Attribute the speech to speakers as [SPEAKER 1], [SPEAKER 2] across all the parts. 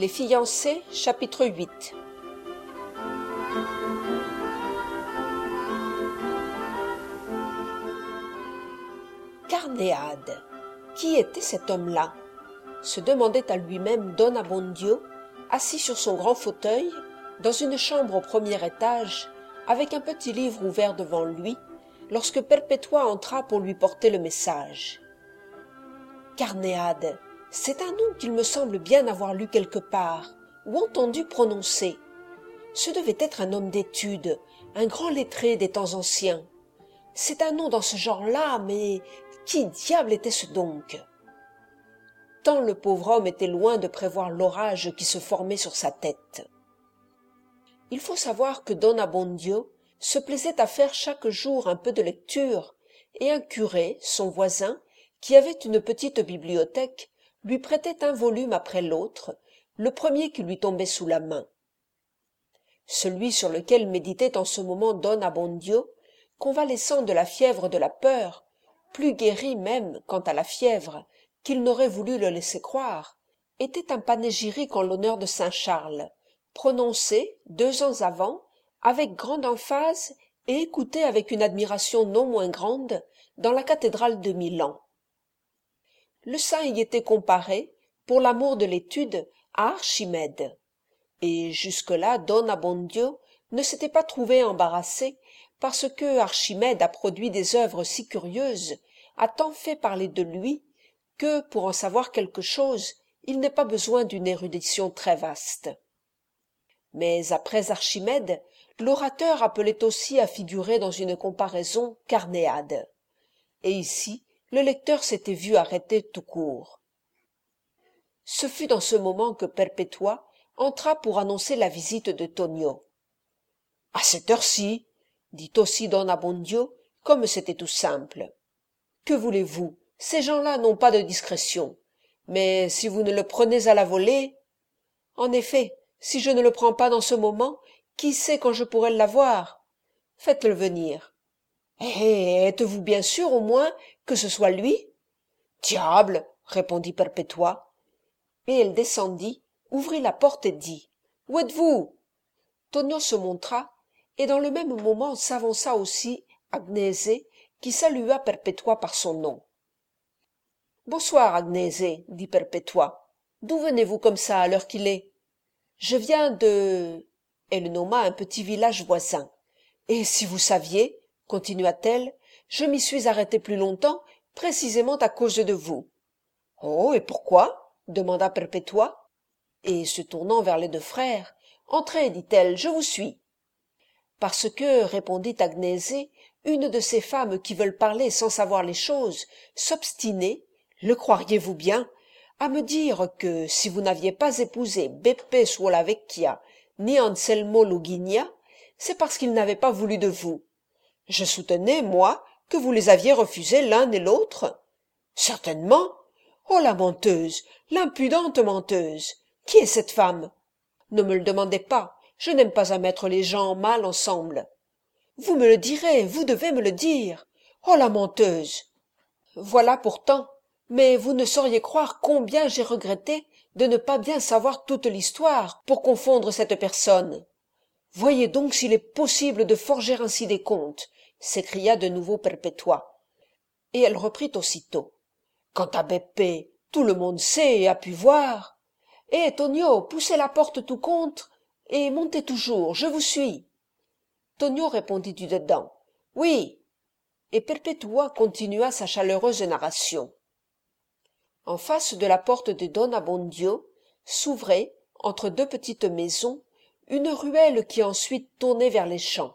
[SPEAKER 1] Les fiancés, chapitre 8. Carnéade, qui était cet homme-là? Se demandait à lui-même Don Abbondio, assis sur son grand fauteuil, dans une chambre au premier étage, avec un petit livre ouvert devant lui, lorsque Perpétua entra pour lui porter le message. Carnéade, c'est un nom qu'il me semble bien avoir lu quelque part, ou entendu prononcer. Ce devait être un homme d'étude, un grand lettré des temps anciens. C'est un nom dans ce genre-là, mais qui diable était-ce donc? Tant le pauvre homme était loin de prévoir l'orage qui se formait sur sa tête. Il faut savoir que Don Abbondio se plaisait à faire chaque jour un peu de lecture, et un curé, son voisin, qui avait une petite bibliothèque, lui prêtait un volume après l'autre, le premier qui lui tombait sous la main. Celui sur lequel méditait en ce moment Don Abbondio, convalescent de la fièvre de la peur, plus guéri même quant à la fièvre qu'il n'aurait voulu le laisser croire, était un panégyrique en l'honneur de saint Charles, prononcé 2 ans avant avec grande emphase et écouté avec une admiration non moins grande dans la cathédrale de Milan. Le saint y était comparé, pour l'amour de l'étude, à Archimède, et jusque-là Don Abbondio ne s'était pas trouvé embarrassé, parce que Archimède a produit des œuvres si curieuses, a tant fait parler de lui, que, pour en savoir quelque chose, il n'est pas besoin d'une érudition très vaste. Mais après Archimède, l'orateur appelait aussi à figurer dans une comparaison Carnéade. Et ici, le lecteur s'était vu arrêter tout court. Ce fut dans ce moment que Perpétua entra pour annoncer la visite de Tonio. « À cette heure-ci, dit aussi Don Abbondio, comme c'était tout simple. Que voulez-vous, ces gens-là n'ont pas de discrétion. Mais si vous ne le prenez à la volée... En effet, si je ne le prends pas dans ce moment, qui sait quand je pourrai l'avoir? Faites-le venir. Eh, êtes-vous bien sûr, au moins, que ce soit lui? Diable, répondit Perpétua. Et elle descendit, ouvrit la porte et dit: Où êtes-vous? Tonio se montra, et dans le même moment s'avança aussi Agnese, qui salua Perpétua par son nom. Bonsoir, Agnese, dit Perpétua. D'où venez-vous comme ça à l'heure qu'il est? Je viens de... Elle nomma un petit village voisin. Et si vous saviez, continua-t-elle, je m'y suis arrêtée plus longtemps, précisément à cause de vous. Oh, et pourquoi? Demanda Perpétua. Et se tournant vers les 2 frères, Entrez, dit-elle, je vous suis. Parce que, répondit Agnese, une de ces femmes qui veulent parler sans savoir les choses, s'obstinait, le croiriez-vous bien, à me dire que si vous n'aviez pas épousé Beppe Suolavecchia ni Anselmo Lughigna, c'est parce qu'ils n'avaient pas voulu de vous. Je soutenais, moi, que vous les aviez refusés l'un et l'autre. Certainement. Oh, la menteuse, l'impudente menteuse. Qui est cette femme? Ne me le demandez pas, je n'aime pas à mettre les gens mal ensemble. Vous me le direz, vous devez me le dire. Oh, la menteuse. Voilà pourtant. Mais vous ne sauriez croire combien j'ai regretté de ne pas bien savoir toute l'histoire pour confondre cette personne. Voyez donc s'il est possible de forger ainsi des contes, s'écria de nouveau Perpétua. Et elle reprit aussitôt. Quant à Beppe, tout le monde sait et a pu voir. Eh, Tonio, poussez la porte tout contre, et montez toujours, je vous suis. Tonio répondit du dedans. Oui. Et Perpétua continua sa chaleureuse narration. En face de la porte de Don Abbondio s'ouvrait, entre 2 petites maisons, une ruelle qui ensuite tournait vers les champs.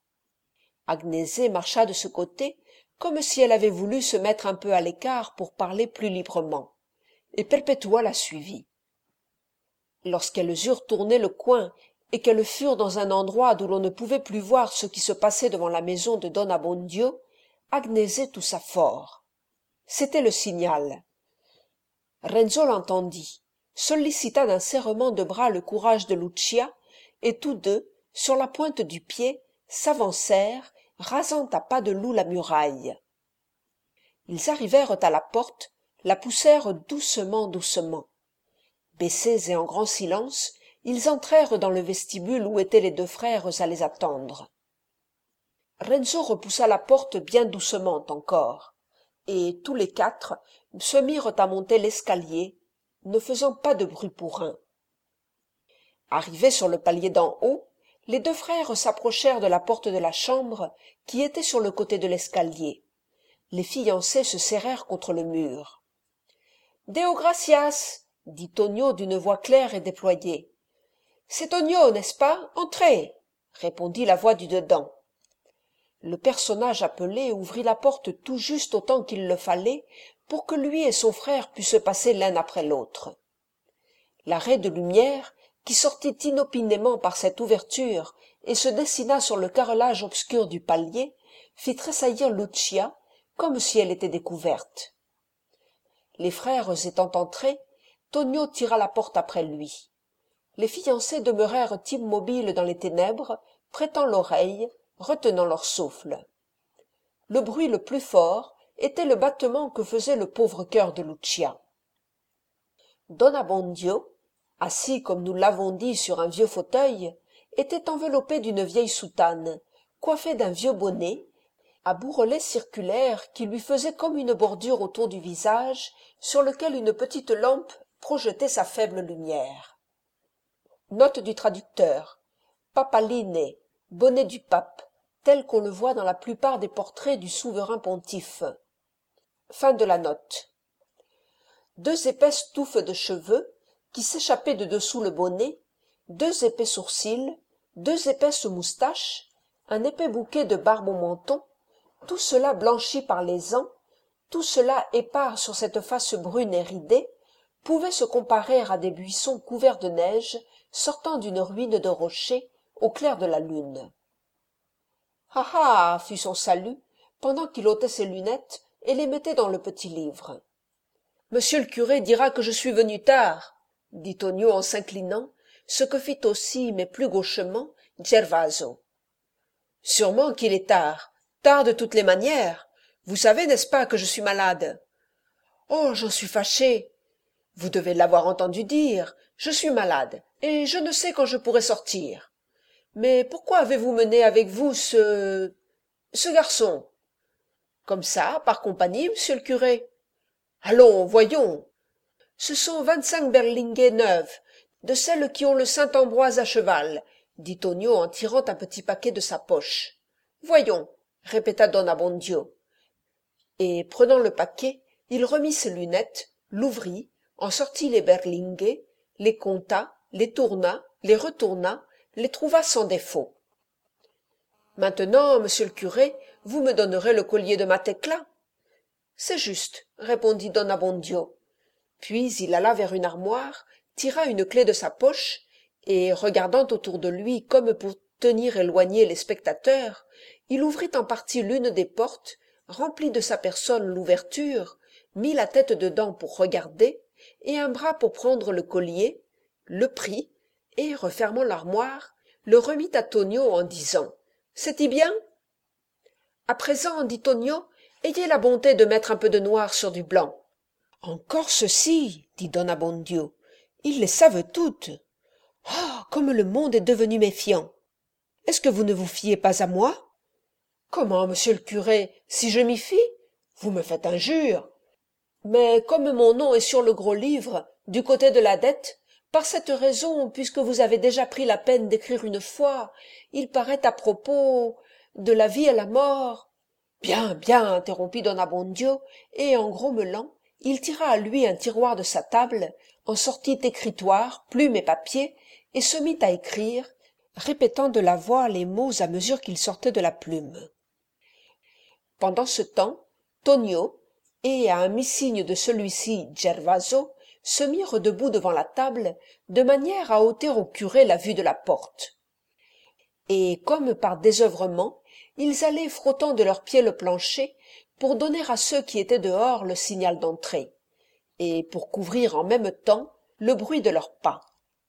[SPEAKER 1] Agnese marcha de ce côté, comme si elle avait voulu se mettre un peu à l'écart pour parler plus librement, et Perpétua la suivit. Lorsqu'elles eurent tourné le coin et qu'elles furent dans un endroit d'où l'on ne pouvait plus voir ce qui se passait devant la maison de Don Abbondio, Agnese toussa fort. C'était le signal. Renzo l'entendit, sollicita d'un serrement de bras le courage de Lucia, et tous deux, sur la pointe du pied, s'avancèrent, rasant à pas de loup la muraille. Ils arrivèrent à la porte, la poussèrent doucement. Baissés et en grand silence, ils entrèrent dans le vestibule où étaient les deux frères à les attendre. Renzo repoussa la porte bien doucement encore, et tous les quatre se mirent à monter l'escalier, ne faisant pas de bruit pour un. Arrivés sur le palier d'en haut, les deux frères s'approchèrent de la porte de la chambre qui était sur le côté de l'escalier. Les fiancés se serrèrent contre le mur. « Deo gracias !» dit Tonio d'une voix claire et déployée. « C'est Tonio, n'est-ce pas? Entrez !» répondit la voix du dedans. Le personnage appelé ouvrit la porte tout juste autant qu'il le fallait pour que lui et son frère pussent passer l'un après l'autre. La raie de lumière, qui sortit inopinément par cette ouverture et se dessina sur le carrelage obscur du palier, fit tressaillir Lucia comme si elle était découverte. Les frères étant entrés, Tonio tira la porte après lui. Les fiancés demeurèrent immobiles dans les ténèbres, prêtant l'oreille, retenant leur souffle. Le bruit le plus fort était le battement que faisait le pauvre cœur de Lucia. Don Abbondio, assis comme nous l'avons dit sur un vieux fauteuil, était enveloppé d'une vieille soutane, coiffé d'un vieux bonnet, à bourrelets circulaires qui lui faisaient comme une bordure autour du visage, sur lequel une petite lampe projetait sa faible lumière. Note du traducteur. Papaline, bonnet du pape, tel qu'on le voit dans la plupart des portraits du souverain pontife. Fin de la note. Deux épaisses touffes de cheveux, qui s'échappaient de dessous le bonnet, deux épais sourcils, deux épaisses moustaches, un épais bouquet de barbe au menton, tout cela blanchi par les ans, tout cela épars sur cette face brune et ridée, pouvait se comparer à des buissons couverts de neige sortant d'une ruine de rocher au clair de la lune. « Ah ah !» fut son salut, pendant qu'il ôtait ses lunettes et les mettait dans le petit livre. « Monsieur le curé dira que je suis venu tard, » dit Tonio en s'inclinant, ce que fit aussi, mais plus gauchement, Gervaso. « Sûrement qu'il est tard, tard de toutes les manières. Vous savez, n'est-ce pas, que je suis malade ? »« Oh, j'en suis fâché. Vous devez l'avoir entendu dire. Je suis malade, et je ne sais quand je pourrai sortir. Mais pourquoi avez-vous mené avec vous ce garçon ? Comme ça, par compagnie, monsieur le curé. Allons, voyons. Ce sont 25 berlingues neuves, de celles qui ont le Saint-Ambroise à cheval, dit Tonio en tirant un petit paquet de sa poche. Voyons, répéta Don Abbondio. Et prenant le paquet, il remit ses lunettes, l'ouvrit, en sortit les berlingues, les compta, les tourna, les retourna, les trouva sans défaut. Maintenant, monsieur le curé, vous me donnerez le collier de ma Tecla. C'est juste, répondit Don Abbondio. Puis il alla vers une armoire, tira une clef de sa poche, et, regardant autour de lui comme pour tenir éloignés les spectateurs, il ouvrit en partie l'une des portes, remplit de sa personne l'ouverture, mit la tête dedans pour regarder, et un bras pour prendre le collier, le prit, et, refermant l'armoire, le remit à Tonio en disant « C'est-y bien ?»« À présent, dit Tonio, ayez la bonté de mettre un peu de noir sur du blanc. »« Encore ceci, dit Don Abbondio, ils les savent toutes. Ah, comme le monde est devenu méfiant. Est-ce que vous ne vous fiez pas à moi ? » ?»« Comment, monsieur le curé, si je m'y fie ? Vous me faites injure. Mais comme mon nom est sur le gros livre, du côté de la dette, par cette raison, puisque vous avez déjà pris la peine d'écrire une fois, il paraît à propos de la vie et la mort. Bien, bien, interrompit Don Abbondio, et en grommelant, il tira à lui un tiroir de sa table, en sortit écritoire, plume et papier, et se mit à écrire, répétant de la voix les mots à mesure qu'ils sortaient de la plume. Pendant ce temps, Tonio, et à un mi-signe de celui-ci, Gervaso, se mirent debout devant la table, de manière à ôter au curé la vue de la porte. Et, comme par désœuvrement, ils allaient frottant de leurs pieds le plancher, pour donner à ceux qui étaient dehors le signal d'entrée, et pour couvrir en même temps le bruit de leurs pas.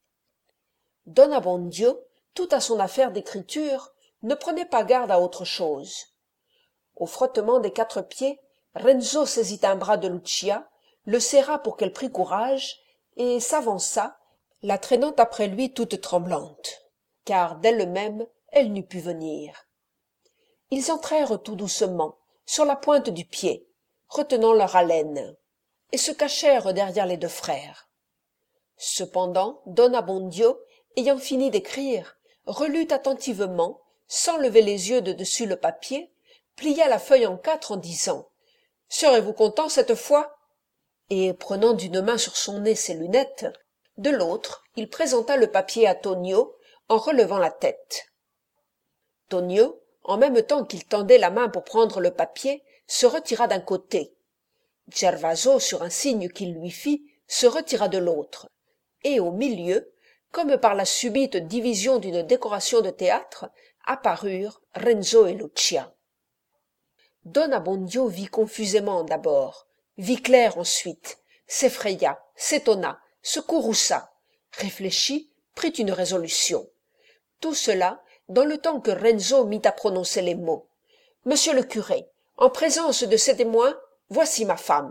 [SPEAKER 1] Don Abbondio, tout à son affaire d'écriture, ne prenait pas garde à autre chose. Au frottement des 4 pieds, Renzo saisit un bras de Lucia, le serra pour qu'elle prît courage, et s'avança, la traînant après lui toute tremblante, car d'elle-même elle n'eût pu venir. Ils entrèrent tout doucement, sur la pointe du pied, retenant leur haleine, et se cachèrent derrière les deux frères. Cependant, don Abbondio, ayant fini d'écrire, relut attentivement, sans lever les yeux de dessus le papier, plia la feuille en 4 en disant « Serez-vous content cette fois ?» Et prenant d'une main sur son nez ses lunettes, de l'autre, il présenta le papier à Tonio en relevant la tête. Tonio, en même temps qu'il tendait la main pour prendre le papier, se retira d'un côté. Gervaso, sur un signe qu'il lui fit, se retira de l'autre, et au milieu, comme par la subite division d'une décoration de théâtre, apparurent Renzo et Lucia. Don Abbondio vit confusément d'abord, vit clair ensuite, s'effraya, s'étonna, se courrouça, réfléchit, prit une résolution. Tout cela dans le temps que Renzo mit à prononcer les mots. « Monsieur le curé, en présence de ces témoins, voici ma femme. »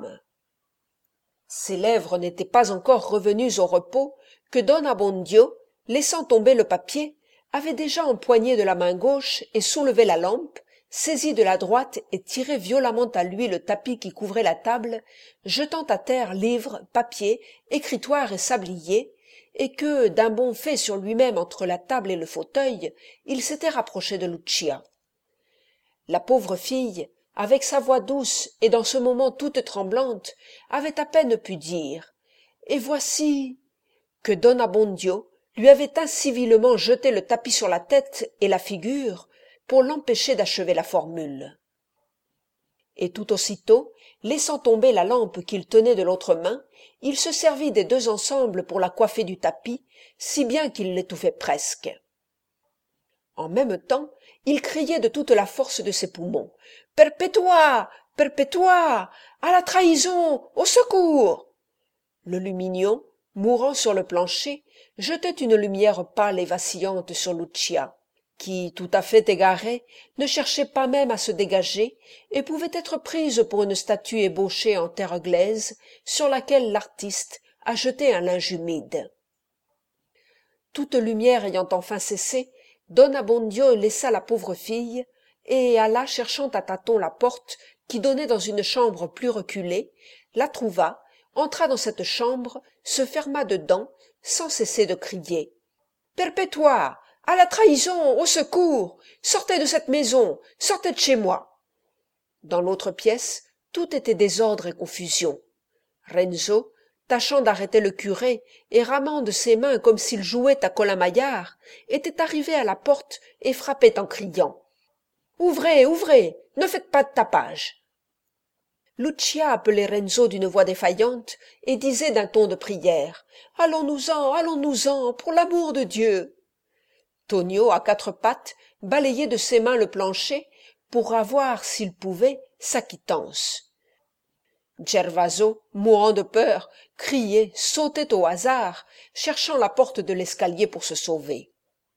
[SPEAKER 1] Ses lèvres n'étaient pas encore revenues au repos que don Abbondio, laissant tomber le papier, avait déjà empoigné de la main gauche et soulevé la lampe, saisi de la droite et tiré violemment à lui le tapis qui couvrait la table, jetant à terre livres, papiers, écritoires et sabliers, et que, d'un bond fait sur lui-même entre la table et le fauteuil, il s'était rapproché de Lucia. La pauvre fille, avec sa voix douce et dans ce moment toute tremblante, avait à peine pu dire « Et voici » que don Abbondio lui avait incivilement jeté le tapis sur la tête et la figure pour l'empêcher d'achever la formule. Et tout aussitôt, laissant tomber la lampe qu'il tenait de l'autre main, il se servit des deux ensemble pour la coiffer du tapis, si bien qu'il l'étouffait presque. En même temps, il criait de toute la force de ses poumons « Perpétua! Perpétua! À la trahison! Au secours !» Le lumignon, mourant sur le plancher, jetait une lumière pâle et vacillante sur Lucia, qui, tout à fait égarée, ne cherchait pas même à se dégager et pouvait être prise pour une statue ébauchée en terre glaise sur laquelle l'artiste a jeté un linge humide. Toute lumière ayant enfin cessé, don Abbondio laissa la pauvre fille et alla cherchant à tâtons la porte qui donnait dans une chambre plus reculée, la trouva, entra dans cette chambre, se ferma dedans, sans cesser de crier « Perpétua! À la trahison! Au secours! Sortez de cette maison! Sortez de chez moi !» Dans l'autre pièce, tout était désordre et confusion. Renzo, tâchant d'arrêter le curé et ramant de ses mains comme s'il jouait à colin-maillard, était arrivé à la porte et frappait en criant « Ouvrez, ouvrez! Ne faites pas de tapage !» Lucia appelait Renzo d'une voix défaillante et disait d'un ton de prière « Allons-nous-en, pour l'amour de Dieu !» Tonio, à quatre pattes, balayait de ses mains le plancher pour avoir, s'il pouvait, sa quittance. Gervaso, mourant de peur, criait, sautait au hasard, cherchant la porte de l'escalier pour se sauver.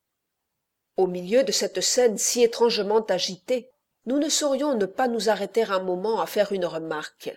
[SPEAKER 1] Au milieu de cette scène si étrangement agitée, nous ne saurions ne pas nous arrêter un moment à faire une remarque.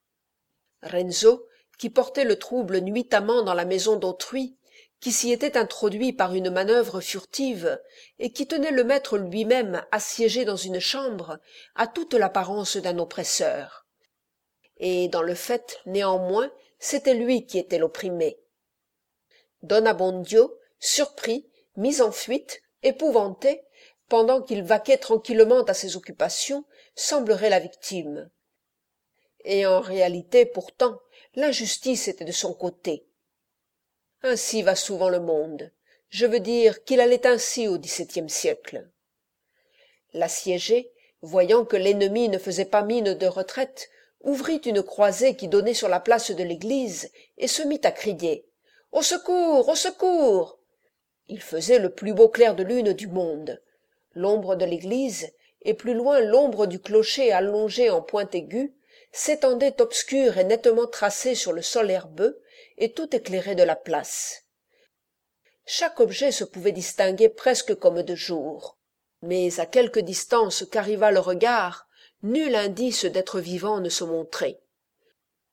[SPEAKER 1] Renzo, qui portait le trouble nuitamment dans la maison d'autrui, qui s'y était introduit par une manœuvre furtive et qui tenait le maître lui-même assiégé dans une chambre, a toute l'apparence d'un oppresseur. Et dans le fait, néanmoins, c'était lui qui était l'opprimé. Don Abbondio, surpris, mis en fuite, épouvanté, pendant qu'il vaquait tranquillement à ses occupations, semblerait la victime. Et en réalité, pourtant, l'injustice était de son côté. Ainsi va souvent le monde. Je veux dire qu'il allait ainsi au XVIIe siècle. L'assiégé, voyant que l'ennemi ne faisait pas mine de retraite, ouvrit une croisée qui donnait sur la place de l'église et se mit à crier « Au secours! Au secours !» Il faisait le plus beau clair de lune du monde. L'ombre de l'église, et plus loin l'ombre du clocher allongé en pointe aiguë, s'étendait obscure et nettement tracée sur le sol herbeux, et tout éclairé de la place. Chaque objet se pouvait distinguer presque comme de jour, mais à quelque distance qu'arrivât le regard, nul indice d'être vivant ne se montrait.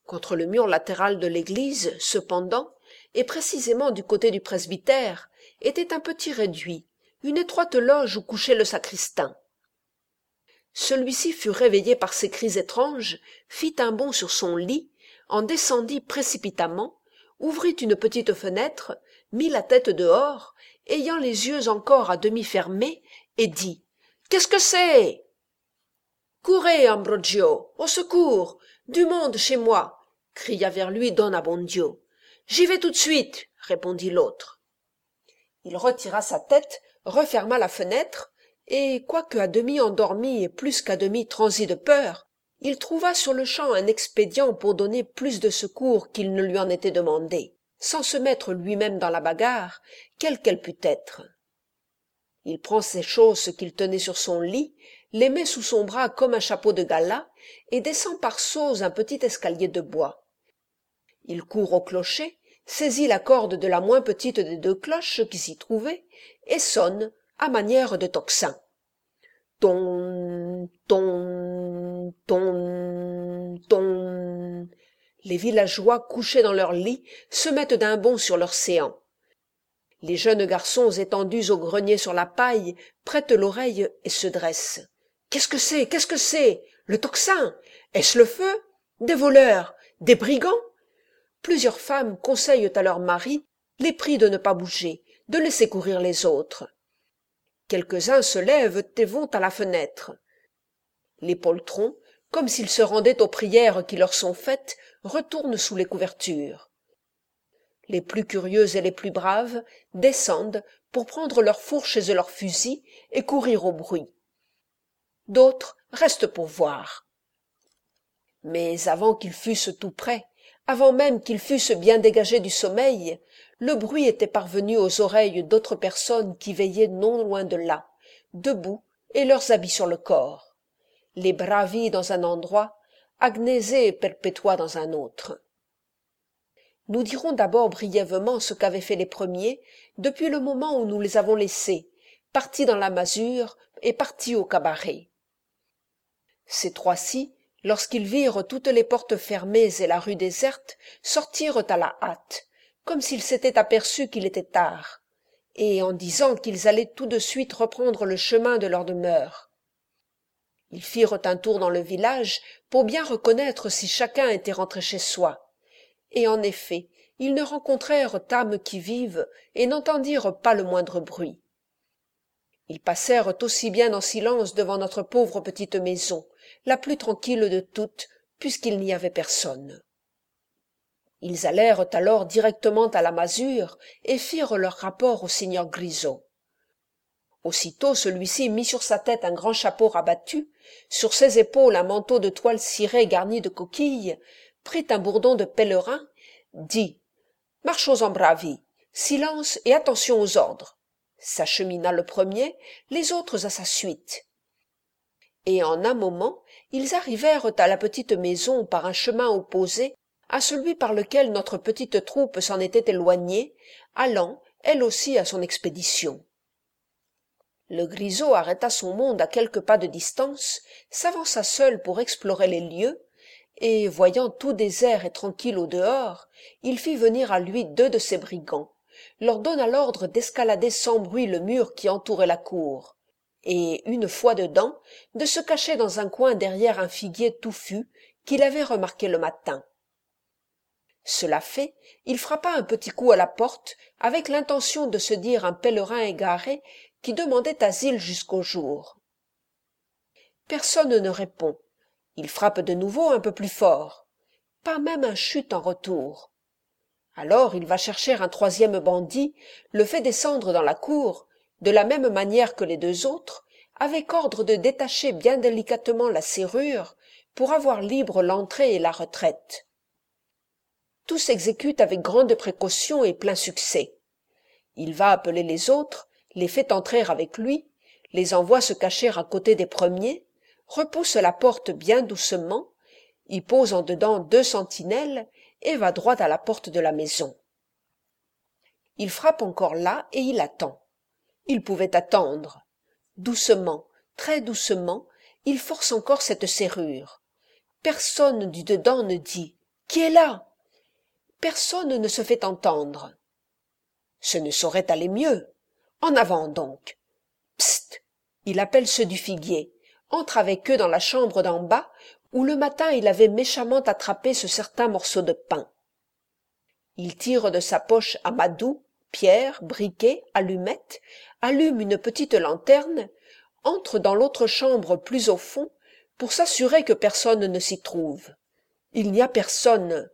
[SPEAKER 1] Contre le mur latéral de l'église, cependant, et précisément du côté du presbytère, était un petit réduit, une étroite loge où couchait le sacristain. Celui-ci fut réveillé par ces cris étranges, fit un bond sur son lit, en descendit précipitamment, ouvrit une petite fenêtre, mit la tête dehors, ayant les yeux encore à demi fermés, et dit « Qu'est-ce que c'est ?» « Courez, Ambrogio, au secours, du monde chez moi !» cria vers lui don Abbondio. « J'y vais tout de suite !» répondit l'autre. Il retira sa tête, referma la fenêtre, et, quoique à demi endormi et plus qu'à demi transi de peur, il trouva sur-le-champ un expédient pour donner plus de secours qu'il ne lui en était demandé, sans se mettre lui-même dans la bagarre, quelle qu'elle pût être. Il prend ses choses qu'il tenait sur son lit, les met sous son bras comme un chapeau de gala, et descend par sauts un petit escalier de bois. Il court au clocher, saisit la corde de la moins petite des deux cloches qui s'y trouvaient, et sonne, à manière de tocsin. Ton, ton, ton, ton. Les villageois, couchés dans leurs lits, se mettent d'un bond sur leurs séants. Les jeunes garçons étendus au grenier sur la paille prêtent l'oreille et se dressent. Qu'est-ce que c'est? Qu'est-ce que c'est? Le tocsin? Est-ce le feu? Des voleurs? Des brigands? Plusieurs femmes conseillent à leurs maris, les prient de ne pas bouger, de laisser courir les autres. Quelques-uns se lèvent et vont à la fenêtre. Les poltrons, comme s'ils se rendaient aux prières qui leur sont faites, retournent sous les couvertures. Les plus curieux et les plus braves descendent pour prendre leurs fourches et leurs fusils et courir au bruit. D'autres restent pour voir. Mais avant qu'ils fussent tout près, avant même qu'ils fussent bien dégagés du sommeil, le bruit était parvenu aux oreilles d'autres personnes qui veillaient non loin de là, debout et leurs habits sur le corps. Les bravi dans un endroit, Agnese et Perpetua dans un autre. Nous dirons d'abord brièvement ce qu'avaient fait les premiers depuis le moment où nous les avons laissés, partis dans la masure et partis au cabaret. Ces trois-ci, lorsqu'ils virent toutes les portes fermées et la rue déserte, sortirent à la hâte, comme s'ils s'étaient aperçus qu'il était tard, et en disant qu'ils allaient tout de suite reprendre le chemin de leur demeure. Ils firent un tour dans le village pour bien reconnaître si chacun était rentré chez soi. Et en effet, ils ne rencontrèrent âme qui vive et n'entendirent pas le moindre bruit. Ils passèrent aussi bien en silence devant notre pauvre petite maison, la plus tranquille de toutes, puisqu'il n'y avait personne. Ils allèrent alors directement à la masure et firent leur rapport au seigneur Grisot. Aussitôt celui-ci mit sur sa tête un grand chapeau rabattu, sur ses épaules un manteau de toile cirée garni de coquilles, prit un bourdon de pèlerin, dit « Marchons en bravi, silence et attention aux ordres », s'achemina le premier, les autres à sa suite. Et en un moment, ils arrivèrent à la petite maison par un chemin opposé à celui par lequel notre petite troupe s'en était éloignée, allant, elle aussi, à son expédition. Le Grisot arrêta son monde à quelques pas de distance, s'avança seul pour explorer les lieux, et, voyant tout désert et tranquille au dehors, il fit venir à lui deux de ses brigands, leur donna l'ordre d'escalader sans bruit le mur qui entourait la cour, et, une fois dedans, de se cacher dans un coin derrière un figuier touffu qu'il avait remarqué le matin. Cela fait, il frappa un petit coup à la porte, avec l'intention de se dire un pèlerin égaré qui demandait asile jusqu'au jour. Personne ne répond. Il frappe de nouveau un peu plus fort. Pas même un chut en retour. Alors il va chercher un troisième bandit, le fait descendre dans la cour, de la même manière que les deux autres, avec ordre de détacher bien délicatement la serrure pour avoir libre l'entrée et la retraite. Tout s'exécute avec grande précaution et plein succès. Il va appeler les autres, les fait entrer avec lui, les envoie se cacher à côté des premiers, repousse la porte bien doucement, y pose en dedans 2 sentinelles et va droit à la porte de la maison. Il frappe encore là et il attend. Il pouvait attendre. Doucement, très doucement, il force encore cette serrure. Personne du dedans ne dit Qui est là? Personne ne se fait entendre. Ce ne saurait aller mieux. En avant donc. Psst! Il appelle ceux du figuier, entre avec eux dans la chambre d'en bas, où le matin il avait méchamment attrapé ce certain morceau de pain. Il tire de sa poche amadou, pierre, briquet, allumette, allume une petite lanterne, entre dans l'autre chambre plus au fond, pour s'assurer que personne ne s'y trouve. Il n'y a personne.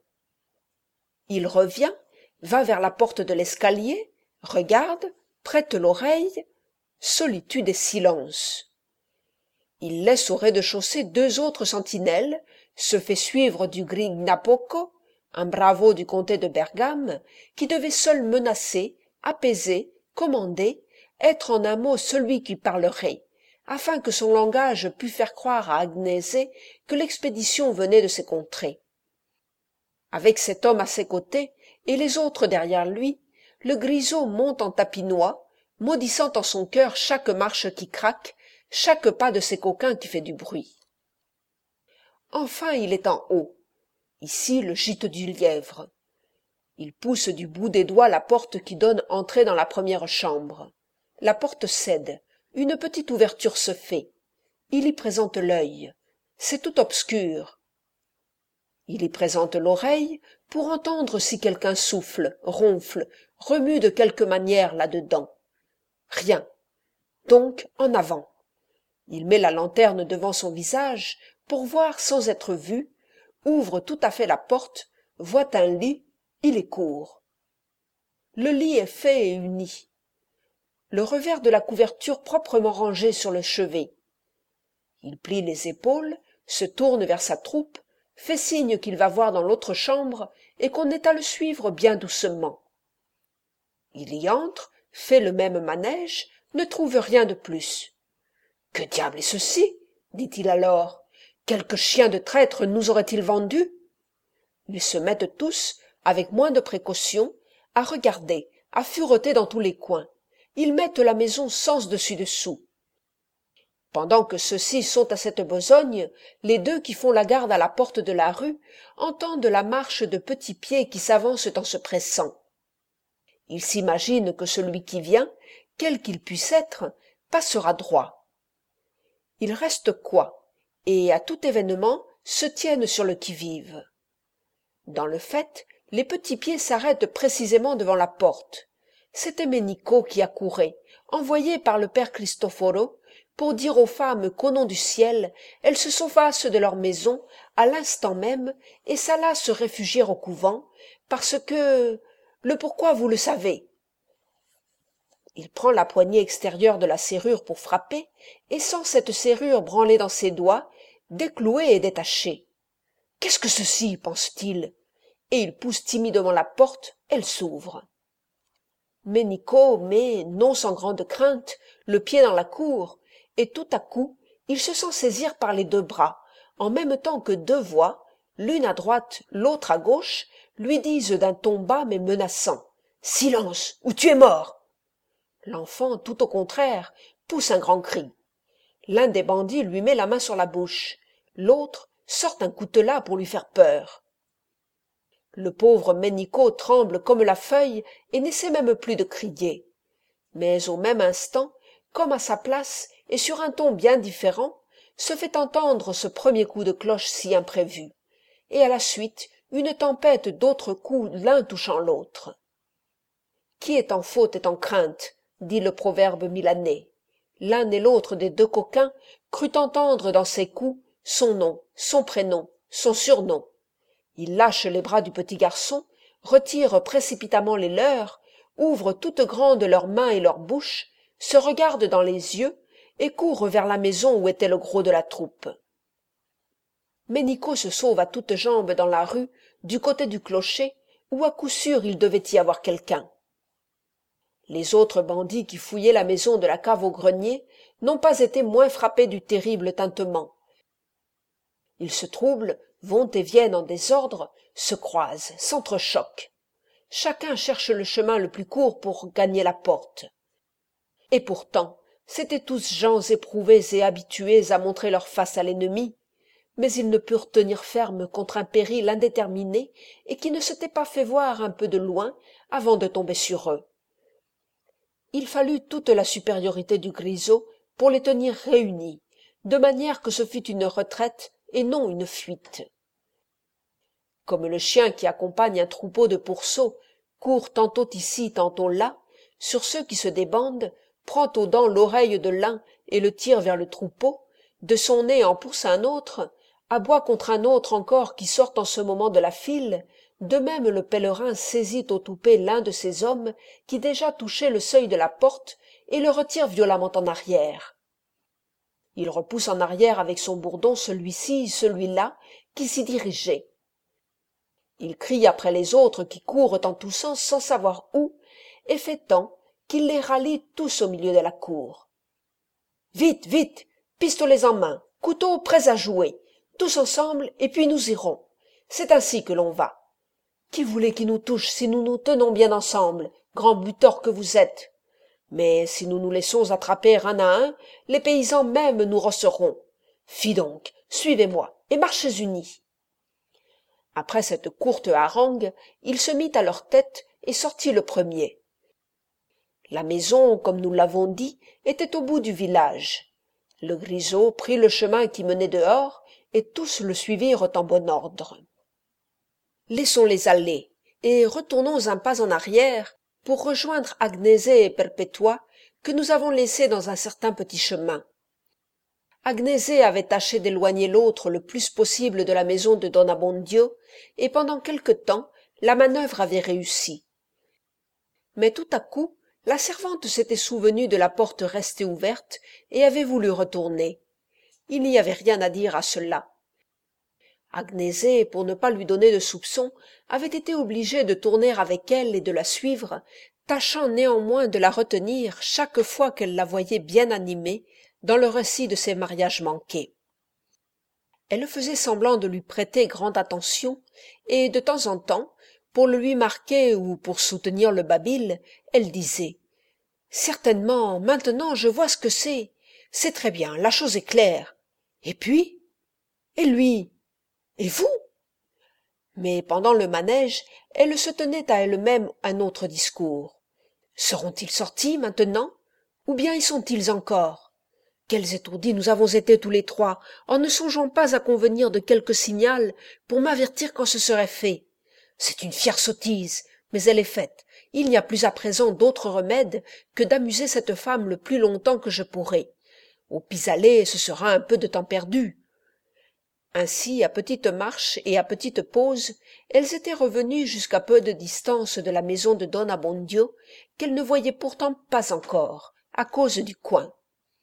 [SPEAKER 1] Il revient, va vers la porte de l'escalier, regarde, prête l'oreille, solitude et silence. Il laisse au rez-de-chaussée 2 autres sentinelles, se fait suivre du Grignapoco, un bravo du comté de Bergame, qui devait seul menacer, apaiser, commander, être en un mot celui qui parlerait, afin que son langage pût faire croire à Agnese que l'expédition venait de ces contrées. Avec cet homme à ses côtés, et les autres derrière lui, le grisot monte en tapinois, maudissant en son cœur chaque marche qui craque, chaque pas de ces coquins qui fait du bruit. Enfin il est en haut. Ici le gîte du lièvre. Il pousse du bout des doigts la porte qui donne entrée dans la première chambre. La porte cède, une petite ouverture se fait. Il y présente l'œil. C'est tout obscur. Il y présente l'oreille pour entendre si quelqu'un souffle, ronfle, remue de quelque manière là-dedans. Rien. Donc en avant. Il met la lanterne devant son visage pour voir sans être vu, ouvre tout à fait la porte, voit un lit, il y court. Le lit est fait et uni. Le revers de la couverture proprement rangé sur le chevet. Il plie les épaules, se tourne vers sa troupe, fait signe qu'il va voir dans l'autre chambre et qu'on est à le suivre bien doucement. Il y entre, fait le même manège, ne trouve rien de plus. « Que diable est ceci ?» dit-il alors. « Quelque chien de traître nous aurait-il vendus ?» Ils se mettent tous, avec moins de précaution, à regarder, à fureter dans tous les coins. Ils mettent la maison sens dessus dessous. Pendant que ceux-ci sont à cette besogne, les 2 qui font la garde à la porte de la rue entendent la marche de petits pieds qui s'avancent en se pressant. Ils s'imaginent que celui qui vient, quel qu'il puisse être, passera droit. Ils restent coi, et à tout événement se tiennent sur le qui-vive. Dans le fait, les petits pieds s'arrêtent précisément devant la porte. C'était Ménico qui accourait, envoyé par le père Cristoforo, pour dire aux femmes qu'au nom du ciel, elles se sauvassent de leur maison à l'instant même et s'allassent se réfugier au couvent, parce que... le pourquoi vous le savez. Il prend la poignée extérieure de la serrure pour frapper, et sent cette serrure branler dans ses doigts, déclouée et détachée. « Qu'est-ce que ceci ?» pense-t-il, et il pousse timidement la porte, elle s'ouvre. Ménico met, non sans grande crainte, le pied dans la cour, et tout à coup, il se sent saisir par les 2 bras, en même temps que 2 voix, l'une à droite, l'autre à gauche, lui disent d'un ton bas mais menaçant « Silence, ou tu es mort !» L'enfant, tout au contraire, pousse un grand cri. L'un des bandits lui met la main sur la bouche, l'autre sort un coutelas pour lui faire peur. Le pauvre Ménico tremble comme la feuille et n'essaie même plus de crier. Mais au même instant, comme à sa place et sur un ton bien différent, se fait entendre ce premier coup de cloche si imprévu, et à la suite une tempête d'autres coups l'un touchant l'autre. Qui est en faute est en crainte, dit le proverbe milanais. L'un et l'autre des 2 coquins crut entendre dans ces coups son nom, son prénom, son surnom. Ils lâchent les bras du petit garçon, retirent précipitamment les leurs, ouvrent toutes grandes leurs mains et leurs bouches, se regardent dans les yeux et courent vers la maison où était le gros de la troupe. Ménico se sauve à toutes jambes dans la rue, du côté du clocher, où à coup sûr il devait y avoir quelqu'un. Les autres bandits qui fouillaient la maison de la cave au grenier n'ont pas été moins frappés du terrible tintement. Ils se troublent, vont et viennent en désordre, se croisent, s'entrechoquent. Chacun cherche le chemin le plus court pour gagner la porte. Et pourtant, c'étaient tous gens éprouvés et habitués à montrer leur face à l'ennemi. mais ils ne purent tenir ferme contre un péril indéterminé et qui ne s'était pas fait voir un peu de loin avant de tomber sur eux. Il fallut toute la supériorité du grisot pour les tenir réunis, de manière que ce fût une retraite et non une fuite. Comme le chien qui accompagne un troupeau de pourceaux court tantôt ici, tantôt là, sur ceux qui se débandent, prend aux dents l'oreille de l'un et le tire vers le troupeau, de son nez en pousse un autre, aboie contre un autre encore qui sort en ce moment de la file, de même le pèlerin saisit au toupet l'un de ces hommes qui déjà touchait le seuil de la porte et le retire violemment en arrière. Il repousse en arrière avec son bourdon celui-ci, celui-là, qui s'y dirigeait. Il crie après les autres qui courent en toussant sans savoir où, et fait tant qu'il les rallie tous au milieu de la cour. Vite, vite, pistolets en main, couteaux prêts à jouer, tous ensemble, et puis nous irons. C'est ainsi que l'on va. Qui voulait qui nous touche si nous nous tenons bien ensemble, grands buteurs que vous êtes? Mais si nous nous laissons attraper un à un, les paysans même nous rosseront. Fi donc, suivez-moi, et marchez unis. Après cette courte harangue, il se mit à leur tête et sortit le premier. La maison, comme nous l'avons dit, était au bout du village. Le grisot prit le chemin qui menait dehors, et tous le suivirent en bon ordre. Laissons-les aller, et retournons un pas en arrière pour rejoindre Agnese et Perpétua, que nous avons laissés dans un certain petit chemin. Agnese avait tâché d'éloigner l'autre le plus possible de la maison de Don Abbondio, et pendant quelque temps la manœuvre avait réussi. Mais tout à coup, la servante s'était souvenue de la porte restée ouverte et avait voulu retourner. Il n'y avait rien à dire à cela. Agnese, pour ne pas lui donner de soupçons, avait été obligée de tourner avec elle et de la suivre, tâchant néanmoins de la retenir chaque fois qu'elle la voyait bien animée dans le récit de ses mariages manqués. Elle faisait semblant de lui prêter grande attention, et de temps en temps, pour le lui marquer ou pour soutenir le babil, elle disait « Certainement, maintenant je vois ce que c'est. C'est très bien, la chose est claire. Et puis? Et lui? Et vous ?» Mais pendant le manège, elle se tenait à elle-même un autre discours. Seront-ils sortis maintenant? Ou bien y sont-ils encore? Quels étourdis nous avons été tous les trois, en ne songeant pas à convenir de quelque signal pour m'avertir quand ce serait fait. C'est une fière sottise, mais elle est faite. Il n'y a plus à présent d'autre remède que d'amuser cette femme le plus longtemps que je pourrai. Au pis-aller, ce sera un peu de temps perdu. Ainsi, à petite marche et à petite pause, elles étaient revenues jusqu'à peu de distance de la maison de Don Abbondio, qu'elles ne voyaient pourtant pas encore, à cause du coin.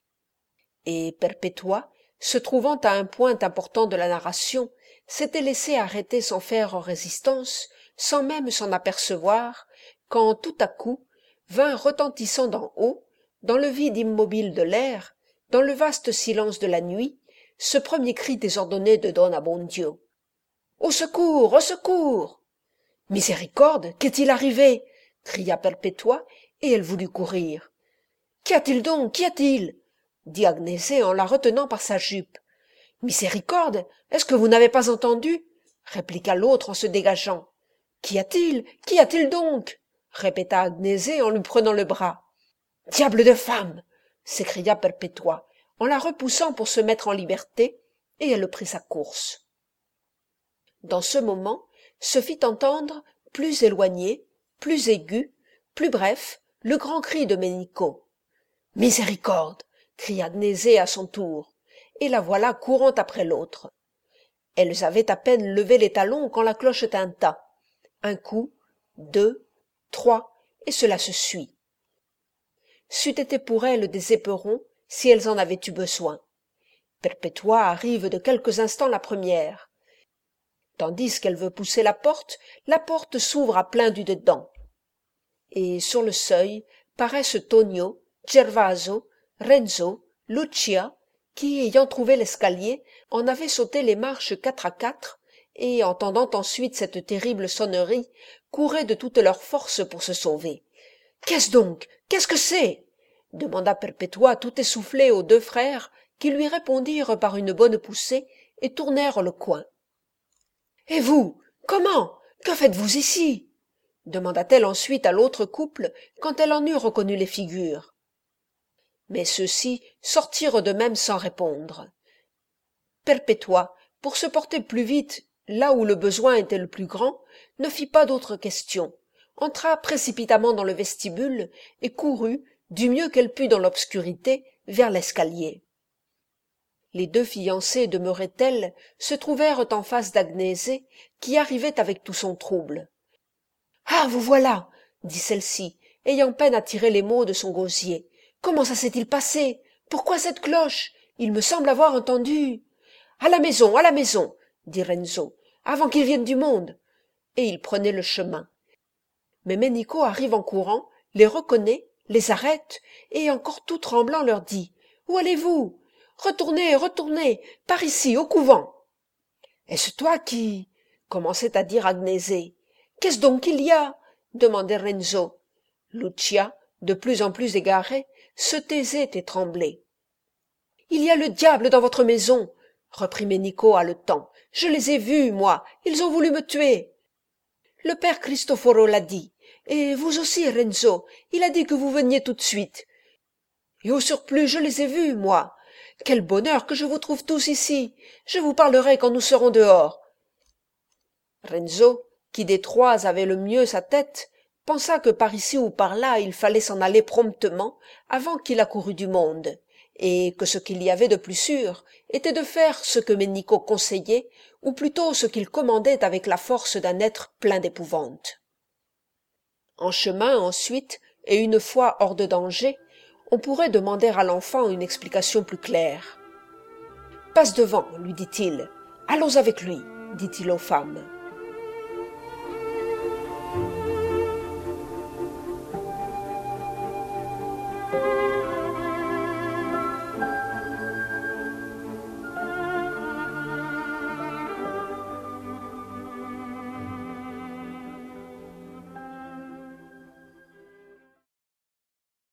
[SPEAKER 1] Et Perpétua, se trouvant à un point important de la narration, s'était laissée arrêter sans faire résistance, sans même s'en apercevoir, quand tout à coup vint retentissant d'en haut, dans le vide immobile de l'air, dans le vaste silence de la nuit, ce premier cri désordonné de Don Abbondio. « Au secours! Au secours !»« Miséricorde! Qu'est-il arrivé ?» cria Perpétua, et elle voulut courir. « Qu'y a-t-il donc? Qu'y a-t-il » dit Agnese en la retenant par sa jupe. « Miséricorde! Est-ce que vous n'avez pas entendu ?» répliqua l'autre en se dégageant. « Qu'y a-t-il? Qu'y a-t-il donc ?» répéta Agnese en lui prenant le bras. « Diable de femme !» s'écria Perpétua, en la repoussant pour se mettre en liberté, et elle prit sa course. Dans ce moment, se fit entendre, plus éloigné, plus aigu, plus bref, le grand cri de Ménico. « Miséricorde !» cria Agnese à son tour, et la voilà courant après l'autre. Elles avaient à peine levé les talons quand la cloche tinta. Un coup, deux, trois, et cela se suit. C'eût été pour elles des éperons si elles en avaient eu besoin. Perpétua arrive de quelques instants la première. Tandis qu'elle veut pousser la porte s'ouvre à plein du dedans. Et sur le seuil paraissent Tonio, Gervaso, Renzo, Lucia, qui, ayant trouvé l'escalier, en avaient sauté les marches 4 à 4, et, entendant ensuite cette terrible sonnerie, couraient de toute leur force pour se sauver. « Qu'est-ce donc? Qu'est-ce que c'est ?» demanda Perpétua tout essoufflée aux deux frères, qui lui répondirent par une bonne poussée et tournèrent le coin. « Et vous, comment? Que faites-vous ici ?» demanda-t-elle ensuite à l'autre couple quand elle en eut reconnu les figures. Mais ceux-ci sortirent d'eux-mêmes sans répondre. Perpétua, pour se porter plus vite là où le besoin était le plus grand, ne fit pas d'autres questions, entra précipitamment dans le vestibule et courut, du mieux qu'elle put dans l'obscurité, vers l'escalier. Les deux fiancés demeuraient telles se trouvèrent en face d'Agnésée, qui arrivait avec tout son trouble. « Ah, vous voilà !» dit celle-ci, ayant peine à tirer les mots de son gosier. « Comment ça s'est-il passé? Pourquoi cette cloche? Il me semble avoir entendu… »« À la maison !» dit Renzo, « avant qu'il vienne du monde !» Et il prenait le chemin. Mais Ménico arrive en courant, les reconnaît, les arrête, et encore tout tremblant leur dit « Où allez-vous? Retournez, retournez, par ici, au couvent !»« Est-ce toi qui… » commençait à dire Agnésée. « Qu'est-ce donc qu'il y a ?» demandait Renzo. Lucia, de plus en plus égarée, se taisait et tremblait. « Il y a le diable dans votre maison !» reprit Ménico haletant. « Je les ai vus, moi, ils ont voulu me tuer. »« Le père Cristoforo l'a dit, et vous aussi, Renzo, il a dit que vous veniez tout de suite. Et au surplus, je les ai vus, moi. Quel bonheur que je vous trouve tous ici. Je vous parlerai quand nous serons dehors. » Renzo, qui des trois avait le mieux sa tête, pensa que par ici ou par là il fallait s'en aller promptement avant qu'il accourût du monde, et que ce qu'il y avait de plus sûr était de faire ce que Ménico conseillait, ou plutôt ce qu'il commandait avec la force d'un être plein d'épouvante. En chemin ensuite, et une fois hors de danger, on pourrait demander à l'enfant une explication plus claire. « Passe devant, lui dit-il. Allons avec lui, dit-il aux femmes.